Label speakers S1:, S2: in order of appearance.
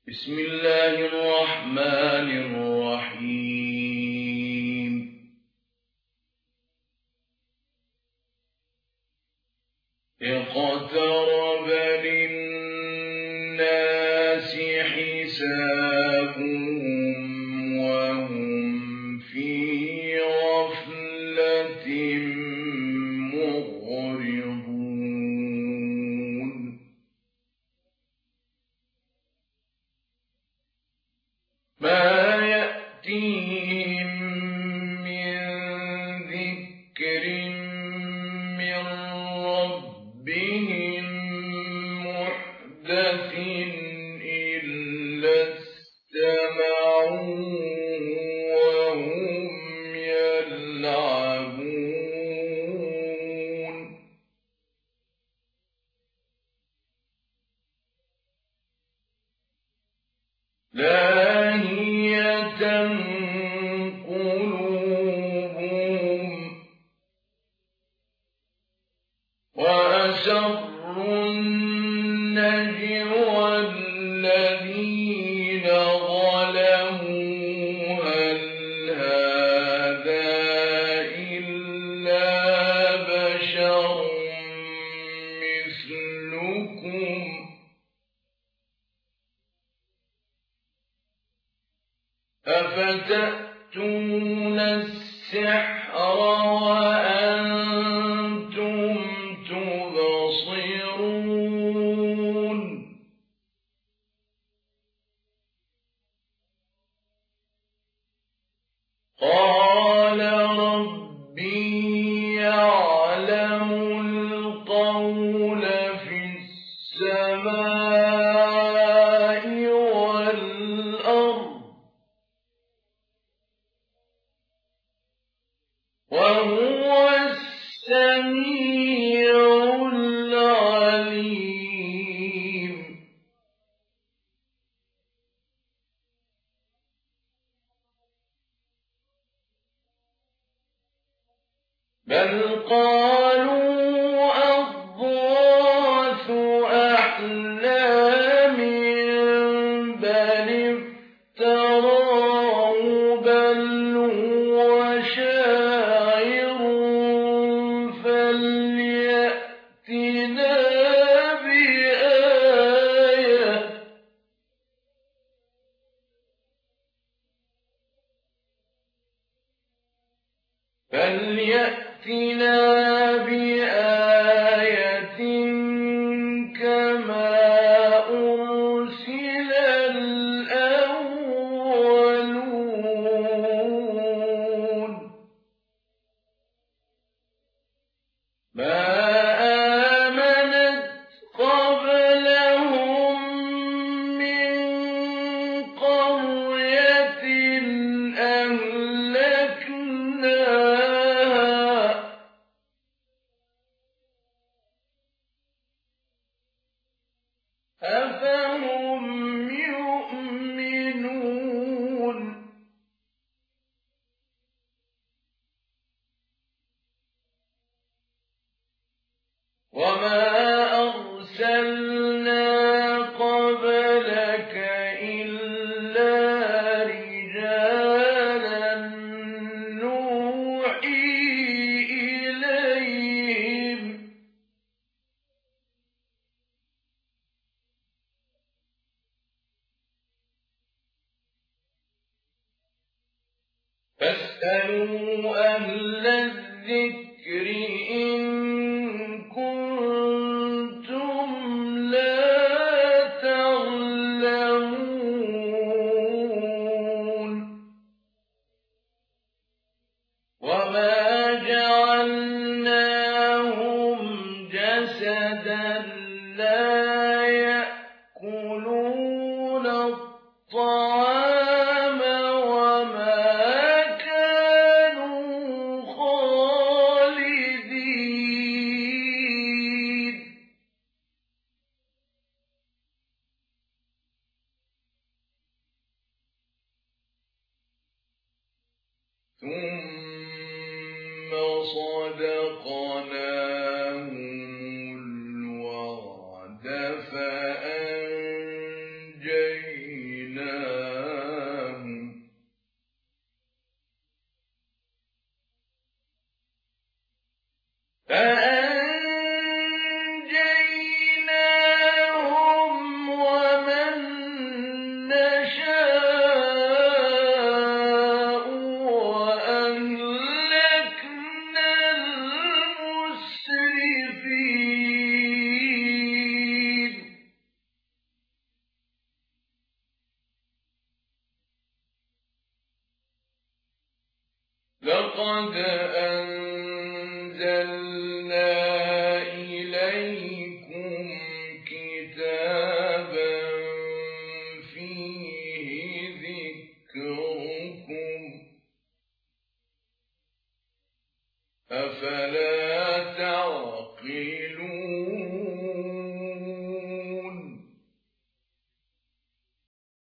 S1: بسم الله الرحمن الرحيم اقترب للناس حسابهم وهم في غفلة معرضون ما يأتيهم من ذكر من ربهم محدث إلا استمعوا وهم يلعبون لاهية قلوبهم وأسروا النجوى الذين ظلموا هل هذا إلا بشر مثلكم أفتأتون السحر وأنتم تبصرون قال ربي يعلم القول في السماء والأرض وهو السميع العليم بل قالوا أضغاث أحلام بل افتراه بل هو شاعر فليأتنا بآية كما أرسل الأولون ما آمنت قبلهم من قرية أهلكناها أفهم يؤمنون وما أرسلنا قبلك إلا رجالا نوحي إليهم فاسألوا أهل الذكر إن كنتم لا تعلمون وما جعلناهم جسدا لا يأكلون الطعام وما كانوا خالدين ثم صدقناهم الوعد فأنجيناهم لقد